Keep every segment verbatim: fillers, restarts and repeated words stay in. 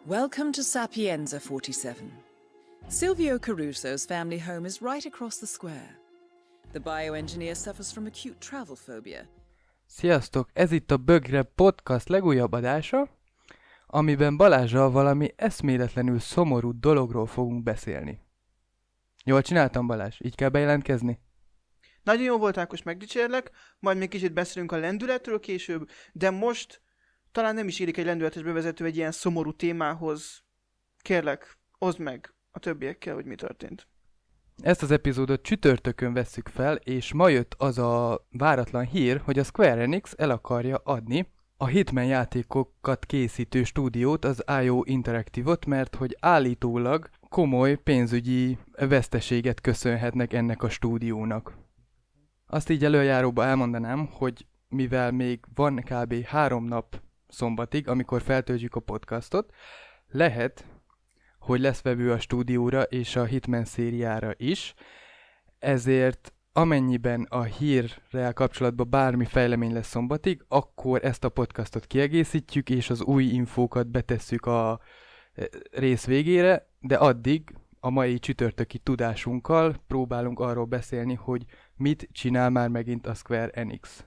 Welcome to Sapienza forty-seven. Silvio Caruso's family home is right across the square. The bioengineer suffers from acute travel phobia. Sziasztok! Ez itt a Bögre Podcast legújabb adása, amiben Balázsral valami eszméletlenül szomorú dologról fogunk beszélni. Jól csináltam, Balázs? Így kell bejelentkezni? Nagyon jó volt, Ákos, megdicsérlek, majd még kicsit beszélünk a lendületről később, de most talán nem is illik egy lendületes bevezető egy ilyen szomorú témához. Kérlek, oszd meg a többiekkel, hogy mi történt. Ezt az epizódot csütörtökön vesszük fel, és ma jött az a váratlan hír, hogy a Square Enix el akarja adni a Hitman játékokat készítő stúdiót, az i o Interactive-ot, mert hogy állítólag komoly pénzügyi veszteséget köszönhetnek ennek a stúdiónak. Azt így előjáróba elmondanám, hogy mivel még van kb. három nap szombatig, amikor feltöltjük a podcastot, lehet, hogy lesz vevő a stúdióra és a Hitman szériára is, ezért amennyiben a hírrel kapcsolatban bármi fejlemény lesz szombatig, akkor ezt a podcastot kiegészítjük, és az új infókat betesszük a rész végére, de addig a mai csütörtöki tudásunkkal próbálunk arról beszélni, hogy mit csinál már megint a Square Enix.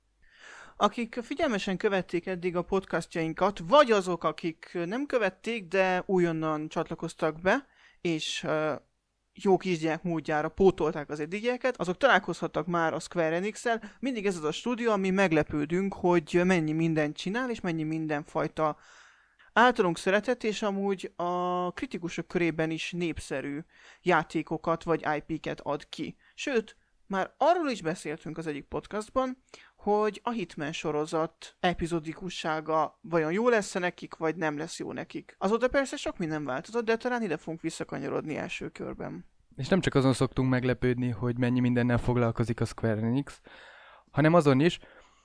Akik figyelmesen követték eddig a podcastjainkat, vagy azok, akik nem követték, de újonnan csatlakoztak be, és uh, jó kisgyerek módjára pótolták az eddigieket, azok találkozhattak már a Square Enix-el. Mindig ez az a stúdió, ami meglepődünk, hogy mennyi mindent csinál, és mennyi mindenfajta általunk szeretett, és amúgy a kritikusok körében is népszerű játékokat vagy i pé-ket ad ki. Sőt, már arról is beszéltünk az egyik podcastban, hogy a Hitman sorozat epizodikussága vajon jó lesz nekik, vagy nem lesz jó nekik. Azóta persze sok minden változott, de talán ide fogunk visszakanyarodni első körben. És nem csak azon szoktunk meglepődni, hogy mennyi mindennel foglalkozik a Square Enix, hanem azon is,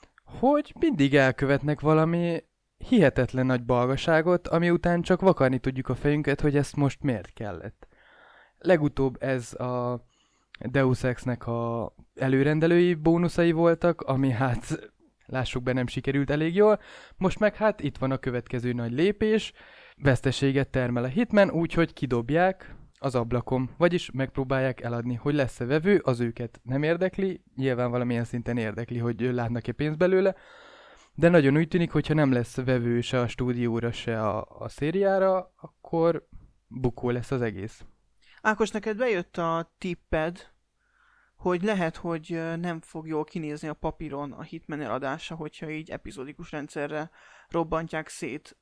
hogy mindig elkövetnek valami hihetetlen nagy balgaságot, ami után csak vakarni tudjuk a fejünket, hogy ezt most miért kellett. Legutóbb ez a Deus Ex-nek a előrendelői bónuszai voltak, ami hát lássuk be nem sikerült elég jól. Most meg hát itt van a következő nagy lépés, veszteséget termel a Hitman, úgyhogy kidobják az ablakon, vagyis megpróbálják eladni, hogy lesz-e vevő, az őket nem érdekli, nyilván valamilyen szinten érdekli, hogy látnak-e pénzt belőle, de nagyon úgy tűnik, hogyha nem lesz vevő se a stúdióra, se a, a szériára, akkor bukó lesz az egész. Ákos, neked bejött a tipped, hogy lehet, hogy nem fog jól kinézni a papíron a Hitman eladása, hogyha így epizódikus rendszerre robbantják szét.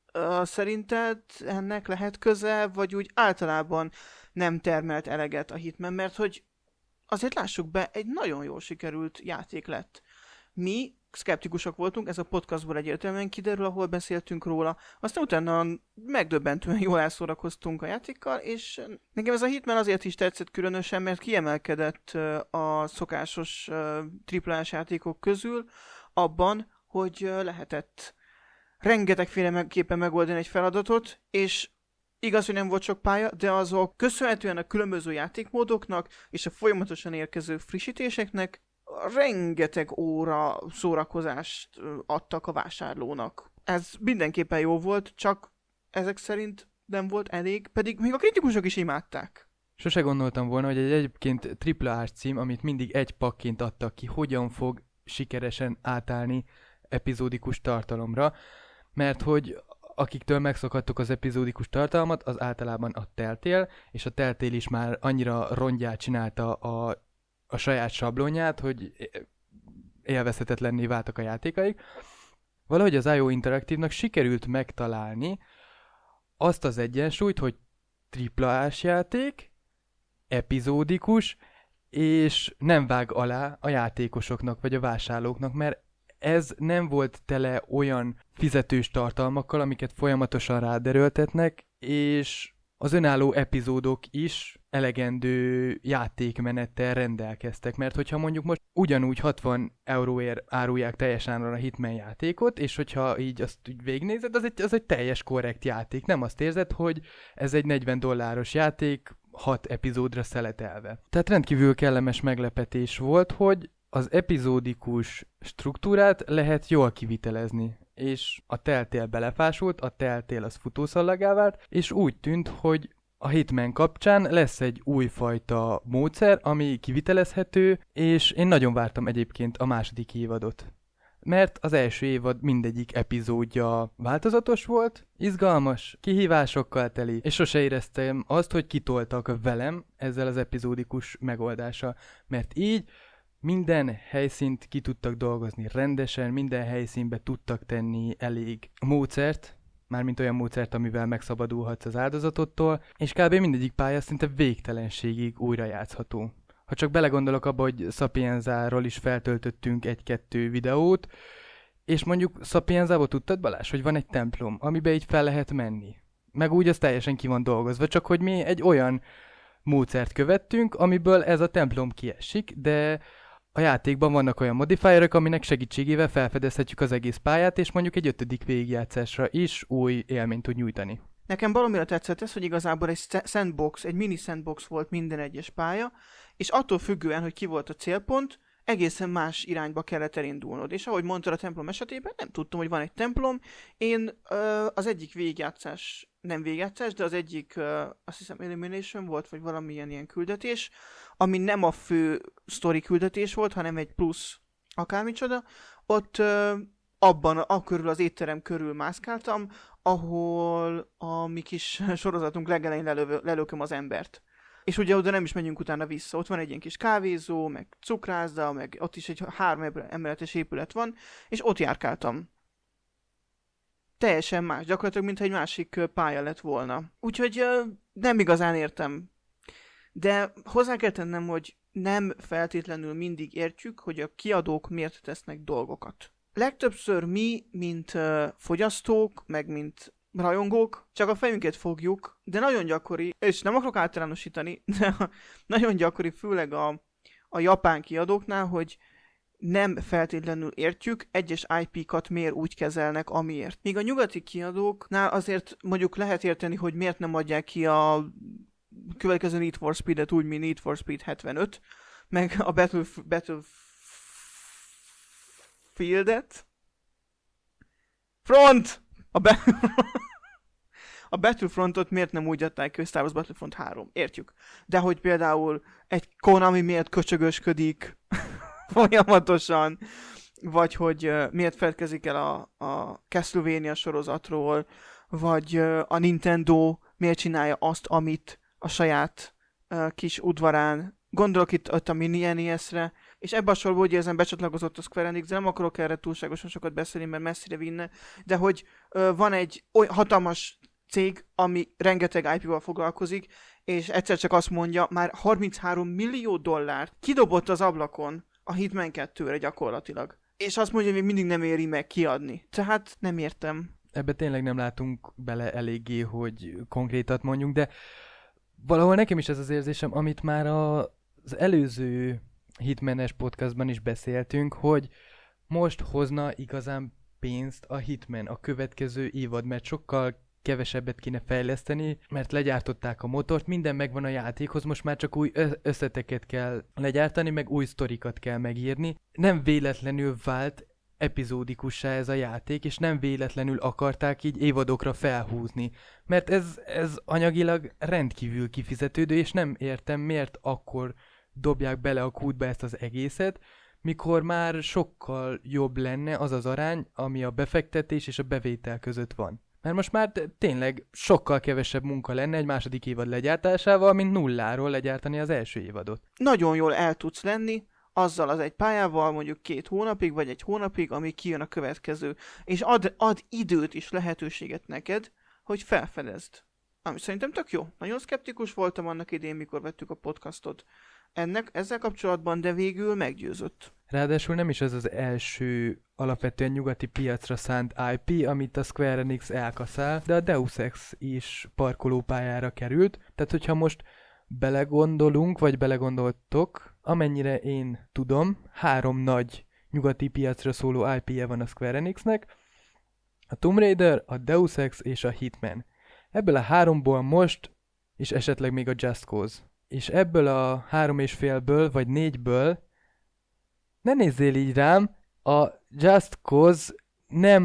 Szerinted ennek lehet köze, vagy úgy általában nem termelt eleget a Hitman, mert hogy azért lássuk be, egy nagyon jól sikerült játék lett. Mi szkeptikusok voltunk, ez a podcastból egyértelműen kiderül, ahol beszéltünk róla. Aztán utána megdöbbentően jól elszórakoztunk a játékkal, és nekem ez a Hitman azért is tetszett különösen, mert kiemelkedett a szokásos triplás játékok közül abban, hogy lehetett rengetegféleképpen megoldani egy feladatot, és igaz, hogy nem volt sok pálya, de azok köszönhetően a különböző játékmódoknak és a folyamatosan érkező frissítéseknek rengeteg óra szórakozást adtak a vásárlónak. Ez mindenképpen jó volt, csak ezek szerint nem volt elég, pedig még a kritikusok is imádták. Sose gondoltam volna, hogy egy egyébként tripla á cím, amit mindig egy pakként adtak ki, hogyan fog sikeresen átállni epizódikus tartalomra, mert hogy akiktől megszokhattuk az epizódikus tartalmat, az általában a Telltale, és a Telltale is már annyira rongyát csinálta a a saját sablonját, hogy élvezhetetlenné váltak a játékaik. Valahogy az i o Interactive-nak sikerült megtalálni azt az egyensúlyt, hogy tripla á-s játék, epizódikus, és nem vág alá a játékosoknak vagy a vásárlóknak, mert ez nem volt tele olyan fizetős tartalmakkal, amiket folyamatosan ráderőltetnek, és az önálló epizódok is elegendő játékmenettel rendelkeztek, mert hogyha mondjuk most ugyanúgy hatvan euróért árulják teljes áron a Hitman játékot, és hogyha így azt úgy végignézed, az egy, az egy teljes korrekt játék. Nem azt érzed, hogy ez egy negyven dolláros játék, hat epizódra szeletelve. Tehát rendkívül kellemes meglepetés volt, hogy az epizódikus struktúrát lehet jól kivitelezni és a Telltale belefásult, a Telltale az futószallagá vált, és úgy tűnt, hogy a Hitman kapcsán lesz egy újfajta módszer, ami kivitelezhető, és én nagyon vártam egyébként a második évadot. Mert az első évad mindegyik epizódja változatos volt, izgalmas, kihívásokkal teli, és sose éreztem azt, hogy kitoltak velem ezzel az epizódikus megoldással, mert így minden helyszínt ki tudtak dolgozni rendesen, minden helyszínbe tudtak tenni elég módszert, mármint olyan módszert, amivel megszabadulhatsz az áldozatottól, és kb. Mindegyik pálya szinte végtelenségig újra játszható. Ha csak belegondolok abba, hogy Sapienzáról is feltöltöttünk egy-kettő videót, és mondjuk Sapienzából tudtad, Balázs, hogy van egy templom, amiben így fel lehet menni. Meg úgy az teljesen ki van dolgozva, csak hogy mi egy olyan módszert követtünk, amiből ez a templom kiesik, de a játékban vannak olyan modifierek, aminek segítségével felfedezhetjük az egész pályát, és mondjuk egy ötödik végigjátszásra is új élményt tud nyújtani. Nekem valamire tetszett ez, hogy igazából egy sandbox, egy mini sandbox volt minden egyes pálya, és attól függően, hogy ki volt a célpont, egészen más irányba kellett elindulnod. És ahogy mondtad a templom esetében, nem tudtam, hogy van egy templom. Én ö, az egyik végigjátszás, nem végigjátszás, de az egyik, ö, azt hiszem Elimination volt, vagy valamilyen ilyen küldetés, ami nem a fő sztori küldetés volt, hanem egy plusz akármicsoda. Ott ö, abban, a körül, az étterem körül mászkáltam, ahol a mi kis sorozatunk legelején lelő, lelőköm az embert. És ugye oda nem is menjünk utána vissza. Ott van egy ilyen kis kávézó, meg cukrászda, meg ott is egy három emeletes épület van, és ott járkáltam. Teljesen más, gyakorlatilag mintha egy másik pálya lett volna. Úgyhogy nem igazán értem. De hozzá kell tennem, hogy nem feltétlenül mindig értjük, hogy a kiadók miért tesznek dolgokat. Legtöbbször mi, mint uh, fogyasztók, meg mint rajongók, csak a fejünket fogjuk, de nagyon gyakori, és nem akarok általánosítani, de nagyon gyakori, főleg a, a japán kiadóknál, hogy nem feltétlenül értjük, egyes i pé-kat miért úgy kezelnek, amiért. Míg a nyugati kiadóknál azért mondjuk lehet érteni, hogy miért nem adják ki a következő Need for Speed-et úgy, mint Need for Speed hetvenöt, meg a Battle... Battle Fieldet. Front! A, be- a Battlefrontot miért nem úgy adták ki, Star Wars Battlefront három? Értjük. De hogy például egy Konami miért köcsögösködik folyamatosan, vagy hogy uh, miért feledkezik el a, a Castlevania sorozatról, vagy uh, a Nintendo miért csinálja azt, amit a saját uh, kis udvarán. Gondolok itt, itt a Mini en e es-re, és ebben a sorban úgy érzem becsatlakozott a Square Enix, de nem akarok erre túlságosan sokat beszélni, mert messzire vinne, de hogy ö, van egy olyan hatalmas cég, ami rengeteg i pé-val foglalkozik, és egyszer csak azt mondja, már harminchárom millió dollárt kidobott az ablakon a Hitman kettőre gyakorlatilag. És azt mondja, hogy még mindig nem éri meg kiadni. Tehát nem értem. Ebbe tényleg nem látunk bele eléggé, hogy konkrétat mondjunk, de valahol nekem is ez az érzésem, amit már a, az előző Hitman-es podcastban is beszéltünk, hogy most hozna igazán pénzt a Hitman, a következő évad, mert sokkal kevesebbet kéne fejleszteni, mert legyártották a motort, minden megvan a játékhoz, most már csak új összeteket kell legyártani, meg új sztorikat kell megírni. Nem véletlenül vált epizódikussá ez a játék, és nem véletlenül akarták így évadokra felhúzni, mert ez, ez anyagilag rendkívül kifizetődő, és nem értem, miért akkor dobják bele a kútba ezt az egészet, mikor már sokkal jobb lenne az az arány, ami a befektetés és a bevétel között van. Mert most már tényleg sokkal kevesebb munka lenne egy második évad legyártásával, mint nulláról legyártani az első évadot. Nagyon jól el tudsz lenni azzal az egy pályával, mondjuk két hónapig, vagy egy hónapig, ami kijön a következő, és ad, ad időt és lehetőséget neked, hogy felfedezd. Ami szerintem tök jó. Nagyon szkeptikus voltam annak idén, mikor vettük a podcastot ennek, ezzel kapcsolatban, de végül meggyőzött. Ráadásul nem is ez az első alapvetően nyugati piacra szánt i pé, amit a Square Enix elkaszál, de a Deus Ex is parkolópályára került. Tehát, hogyha most belegondolunk, vagy belegondoltok, amennyire én tudom, három nagy nyugati piacra szóló i pé-je van a Square Enixnek, a Tomb Raider, a Deus Ex és a Hitman. Ebből a háromból most, és esetleg még a Just Cause. És ebből a három és félből, vagy négyből, ne nézzél így rám, a Just Cause nem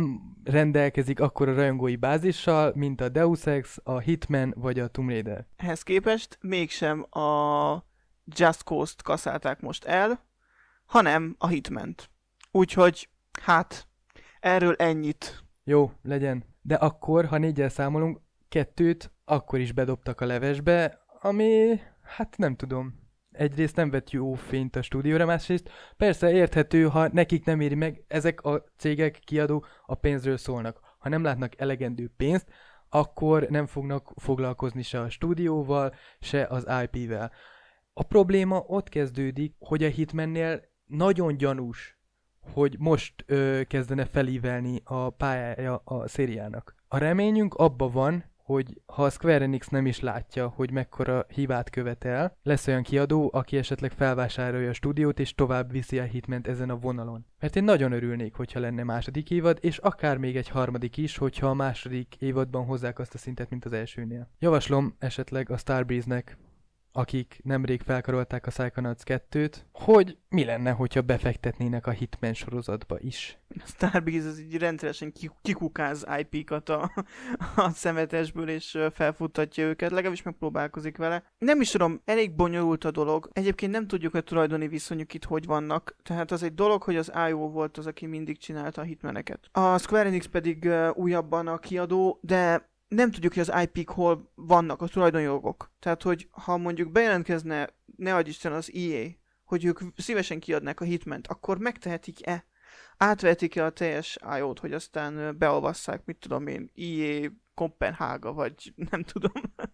rendelkezik akkora rajongói bázissal, mint a Deus Ex, a Hitman vagy a Tomb Raider. Ehhez képest mégsem a Just Cause-t kaszálták most el, hanem a Hitman-t. Úgyhogy, hát, erről ennyit. Jó, legyen. De akkor, ha négyel számolunk, kettőt akkor is bedobtak a levesbe, ami, hát nem tudom. Egyrészt nem vett jó fényt a stúdióra, másrészt persze érthető, ha nekik nem éri meg, ezek a cégek, kiadók a pénzről szólnak. Ha nem látnak elegendő pénzt, akkor nem fognak foglalkozni se a stúdióval, se az i pé-vel. A probléma ott kezdődik, hogy a Hitmannél nagyon gyanús, hogy most ö, kezdene felívelni a pályája a szériának. A reményünk abba van, hogy ha a Square Enix nem is látja, hogy mekkora hibát követel, lesz olyan kiadó, aki esetleg felvásárolja a stúdiót és tovább viszi a Hitmant ezen a vonalon. Mert én nagyon örülnék, hogyha lenne második évad, és akár még egy harmadik is, hogyha a második évadban hozzák azt a szintet, mint az elsőnél. Javaslom esetleg a Starbreeze-nek, akik nemrég felkarolták a Psychonauts kettőt, hogy mi lenne, hogyha befektetnének a Hitman sorozatba is. A Starbreeze az így rendszeresen kikukáz i pé-kat a, a szemetesből, és felfuttatja őket, legalábbis megpróbálkozik vele. Nem is tudom, elég bonyolult a dolog. Egyébként nem tudjuk, hogy a tulajdoni viszonyuk itt hogy vannak. Tehát az egy dolog, hogy az i o volt az, aki mindig csinálta a Hitmaneket. A Square Enix pedig uh, újabban a kiadó, de nem tudjuk, hogy az i pé-k hol vannak, a tulajdonjogok. Tehát, hogy ha mondjuk bejelentkezne, ne adj Isten, az i á, hogy ők szívesen kiadnák a Hitmant, akkor megtehetik-e? Átvehetik-e a teljes i o-t, hogy aztán beolvasszák, mit tudom én, i á Kopenhága, vagy nem tudom.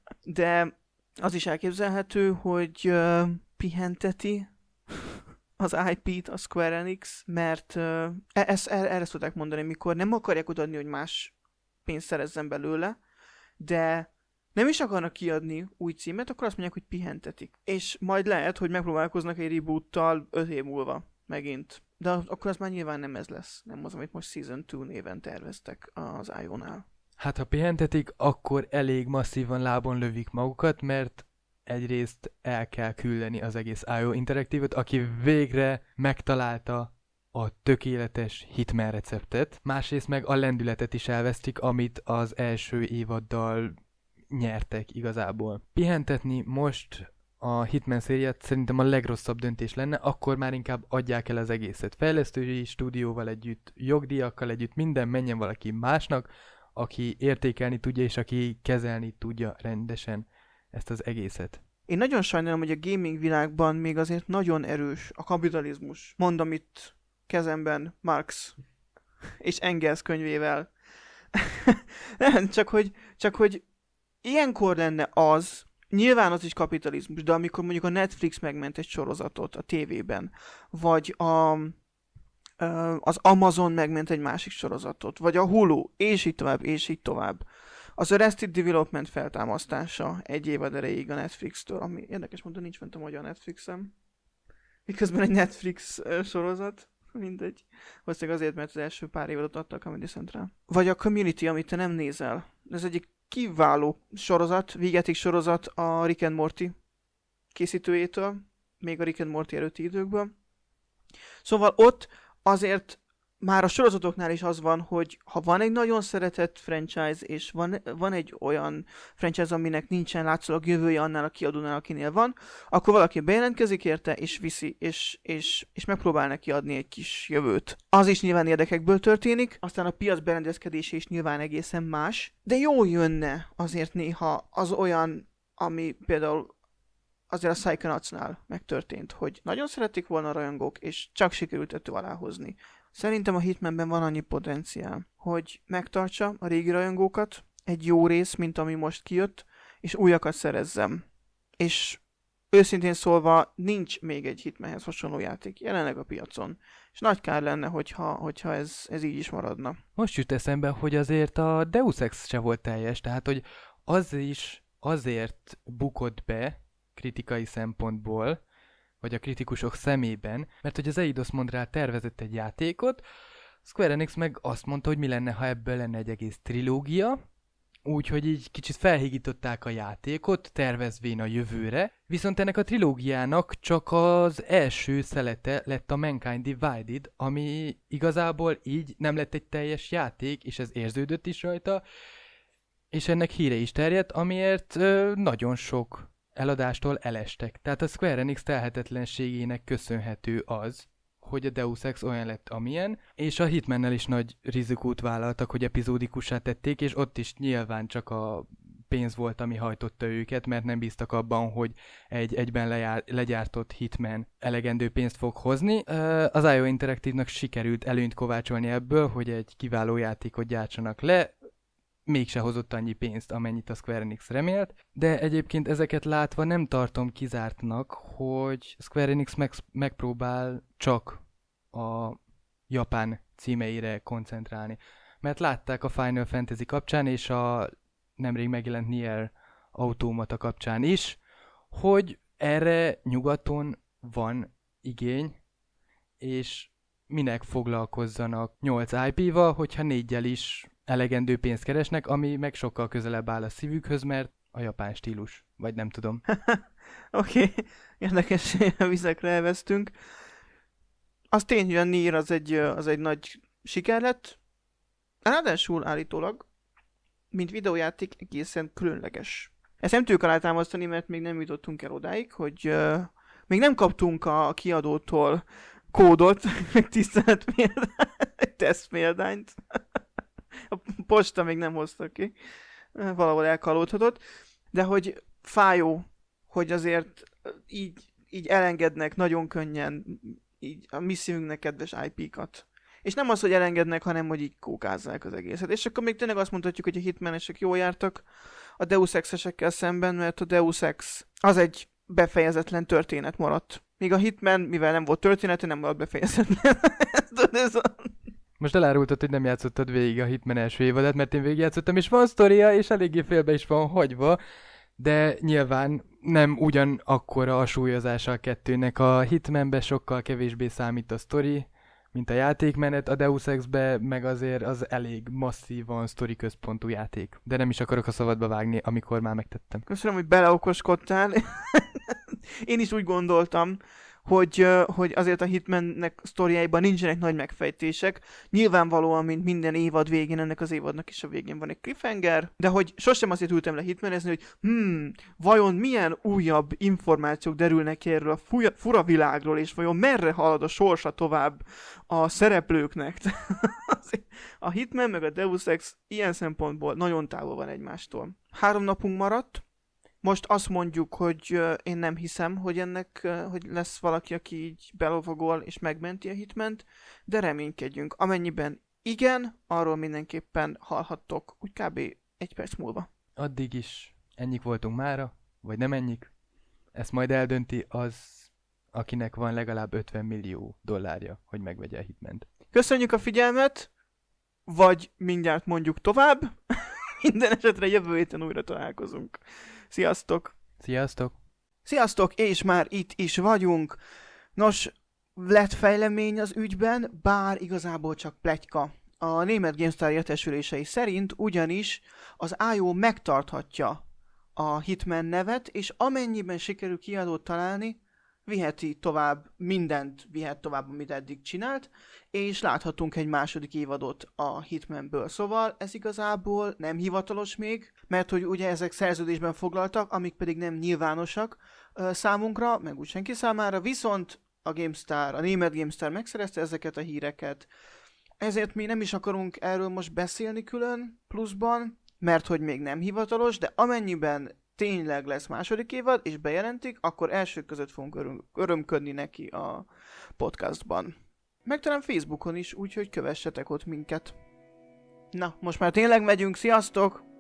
De az is elképzelhető, hogy uh, pihenteti az i pé-t a Square Enix, mert uh, ezt, erre szokták mondani, mikor nem akarják odaadni, hogy más pénzt szerezzen belőle, de nem is akarnak kiadni új címet, akkor azt mondják, hogy pihentetik. És majd lehet, hogy megpróbálkoznak egy reboottal öt év múlva megint. De akkor az már nyilván nem ez lesz. Nem az, amit most Season kettő néven terveztek az i o-nál. Hát ha pihentetik, akkor elég masszívan lábon lövik magukat, mert egyrészt el kell küldeni az egész i o Interactive-ot, aki végre megtalálta a tökéletes Hitman receptet, másrészt meg a lendületet is elvesztik, amit az első évaddal nyertek igazából. Pihentetni most a Hitman szériát szerintem a legrosszabb döntés lenne, akkor már inkább adják el az egészet. Fejlesztői stúdióval együtt, jogdíjakkal együtt, minden menjen valaki másnak, aki értékelni tudja és aki kezelni tudja rendesen ezt az egészet. Én nagyon sajnálom, hogy a gaming világban még azért nagyon erős a kapitalizmus. Mondom itt kezemben Marx és Engels könyvével. Nem, csak hogy, csak hogy ilyenkor lenne az, nyilván az is kapitalizmus, de amikor mondjuk a Netflix megment egy sorozatot a tévében, vagy a, az Amazon megment egy másik sorozatot, vagy a Hulu, és így tovább, és így tovább. Az Arrested Development feltámasztása egy évad erejéig a Netflix-től, ami érdekes módon nincs fent a magyar Netflixem. Miközben egy Netflix sorozat. Mindegy. Valószínűleg azért, mert az első pár évadot adta a Comedy Central. Vagy a Community, amit te nem nézel. Ez egyik kiváló sorozat, végetig sorozat a Rick and Morty készítőjétől, még a Rick and Morty előtti időkből. Szóval ott azért már a sorozatoknál is az van, hogy ha van egy nagyon szeretett franchise, és van, van egy olyan franchise, aminek nincsen látszólag jövője annál a kiadónál, akinél van, akkor valaki bejelentkezik érte, és viszi, és, és, és megpróbál neki adni egy kis jövőt. Az is nyilván érdekekből történik, aztán a piac berendezkedése is nyilván egészen más, de jó jönne azért néha az olyan, ami például azért a Psychonautsnál megtörtént, hogy nagyon szerették volna a rajongók, és csak sikerült tető alá hozni. Szerintem a Hitmanben van annyi potenciál, hogy megtartsa a régi rajongókat, egy jó rész, mint ami most kijött, és újakat szerezzem. És őszintén szólva nincs még egy Hitmanhez hasonló játék jelenleg a piacon, és nagy kár lenne, hogyha, hogyha ez, ez így is maradna. Most jut eszembe, hogy azért a Deus Ex se volt teljes, tehát hogy az is azért bukott be kritikai szempontból, vagy a kritikusok szemében, mert hogy az Eidos Montreal tervezett egy játékot, Square Enix meg azt mondta, hogy mi lenne, ha ebből lenne egy egész trilógia, úgyhogy így kicsit felhígították a játékot, tervezvén a jövőre, viszont ennek a trilógiának csak az első szelete lett a Mankind Divided, ami igazából így nem lett egy teljes játék, és ez érződött is rajta, és ennek híre is terjedt, amiért ö, nagyon sok eladástól elestek. Tehát a Square Enix telhetetlenségének köszönhető az, hogy a Deus Ex olyan lett, amilyen, és a Hitmannel is nagy rizikót vállaltak, hogy epizódikussá tették, és ott is nyilván csak a pénz volt, ami hajtotta őket, mert nem bíztak abban, hogy egy egyben lejár, legyártott Hitman elegendő pénzt fog hozni. Az i o Interactive-nak sikerült előnyt kovácsolni ebből, hogy egy kiváló játékot gyártsanak le, mégse hozott annyi pénzt, amennyit a Square Enix remélt, de egyébként ezeket látva nem tartom kizártnak, hogy Square Enix meg- megpróbál csak a japán címeire koncentrálni. Mert látták a Final Fantasy kapcsán és a nemrég megjelent Nier Automata kapcsán is, hogy erre nyugaton van igény, és minek foglalkozzanak nyolc i pé-val, hogyha négyel is elegendő pénzt keresnek, ami meg sokkal közelebb áll a szívükhöz, mert a japán stílus, vagy nem tudom. Oké, okay. Érdekes vizekre elvesztünk. Az tény, hogy a Nier az egy, az egy nagy siker lett. Ráadásul állítólag, mint videójáték egészen különleges. Ezt nem tudjuk alátámasztani, mert még nem jutottunk el odáig, hogy uh, még nem kaptunk a kiadótól kódot, meg tiszteletpéldányt, tesztpéldányt. A posta még nem hozta ki. Valahol elkalódhatott. De hogy fájó, hogy azért így, így elengednek nagyon könnyen így a mi szívünknek kedves i pé-kat. És nem az, hogy elengednek, hanem hogy így kókázzák az egészet. És akkor még tényleg azt mondhatjuk, hogy a Hitmanesek jól jártak a Deus Ex-esekkel szemben, mert a Deus Ex az egy befejezetlen történet maradt. Míg a Hitman, mivel nem volt története, nem maradt befejezetlen. Ez a... Most elárultad, hogy nem játszottad végig a Hitman első évadát, mert én végigjátszottam, és van sztoria, és eléggé félbe is van hagyva, de nyilván nem ugyanakkora a súlyozása a kettőnek. A Hitmanbe sokkal kevésbé számít a sztori, mint a játékmenet, a Deus Exbe meg azért az elég masszívan sztori központú játék. De nem is akarok a szabadba vágni, amikor már megtettem. Köszönöm, hogy beleokoskodtál. Én is úgy gondoltam, hogy, hogy azért a Hitmannek sztoriáiban nincsenek nagy megfejtések. Nyilvánvalóan, mint minden évad végén, ennek az évadnak is a végén van egy cliffhanger, de hogy sosem azért ültem le Hitmanezni, hogy hmm, vajon milyen újabb információk derülnek ki erről a fuja, fura világról, és vajon merre halad a sorsa tovább a szereplőknek. A Hitman meg a Deus Ex ilyen szempontból nagyon távol van egymástól. Három napunk maradt. Most azt mondjuk, hogy uh, én nem hiszem, hogy ennek, uh, hogy lesz valaki, aki így belovagol és megmenti a Hitmant, de reménykedjünk. Amennyiben igen, arról mindenképpen hallhattok úgy kb. Egy perc múlva. Addig is ennyik voltunk mára, vagy nem ennyik. Ezt majd eldönti az, akinek van legalább ötven millió dollárja, hogy megvegye a Hitmant. Köszönjük a figyelmet, vagy mindjárt mondjuk tovább. Minden esetre jövő héten újra találkozunk. Sziasztok! Sziasztok! Sziasztok, és már itt is vagyunk. Nos, lett fejlemény az ügyben, bár igazából csak pletyka. A német GameStar értesülései szerint ugyanis az i o megtarthatja a Hitman nevet, és amennyiben sikerül kiadót találni, viheti tovább, mindent vihet tovább, amit eddig csinált, és láthatunk egy második évadot a Hitmanből. Szóval ez igazából nem hivatalos még, mert hogy ugye ezek szerződésben foglaltak, amik pedig nem nyilvánosak uh, számunkra, meg úgy senki számára, viszont a GameStar, a német GameStar megszerezte ezeket a híreket, ezért mi nem is akarunk erről most beszélni külön pluszban, mert hogy még nem hivatalos, de amennyiben tényleg lesz második évad, és bejelentik, akkor elsők között fogunk öröm, örömködni neki a podcastban. Meg talán Facebookon is, úgyhogy kövessetek ott minket. Na, most már tényleg megyünk, sziasztok!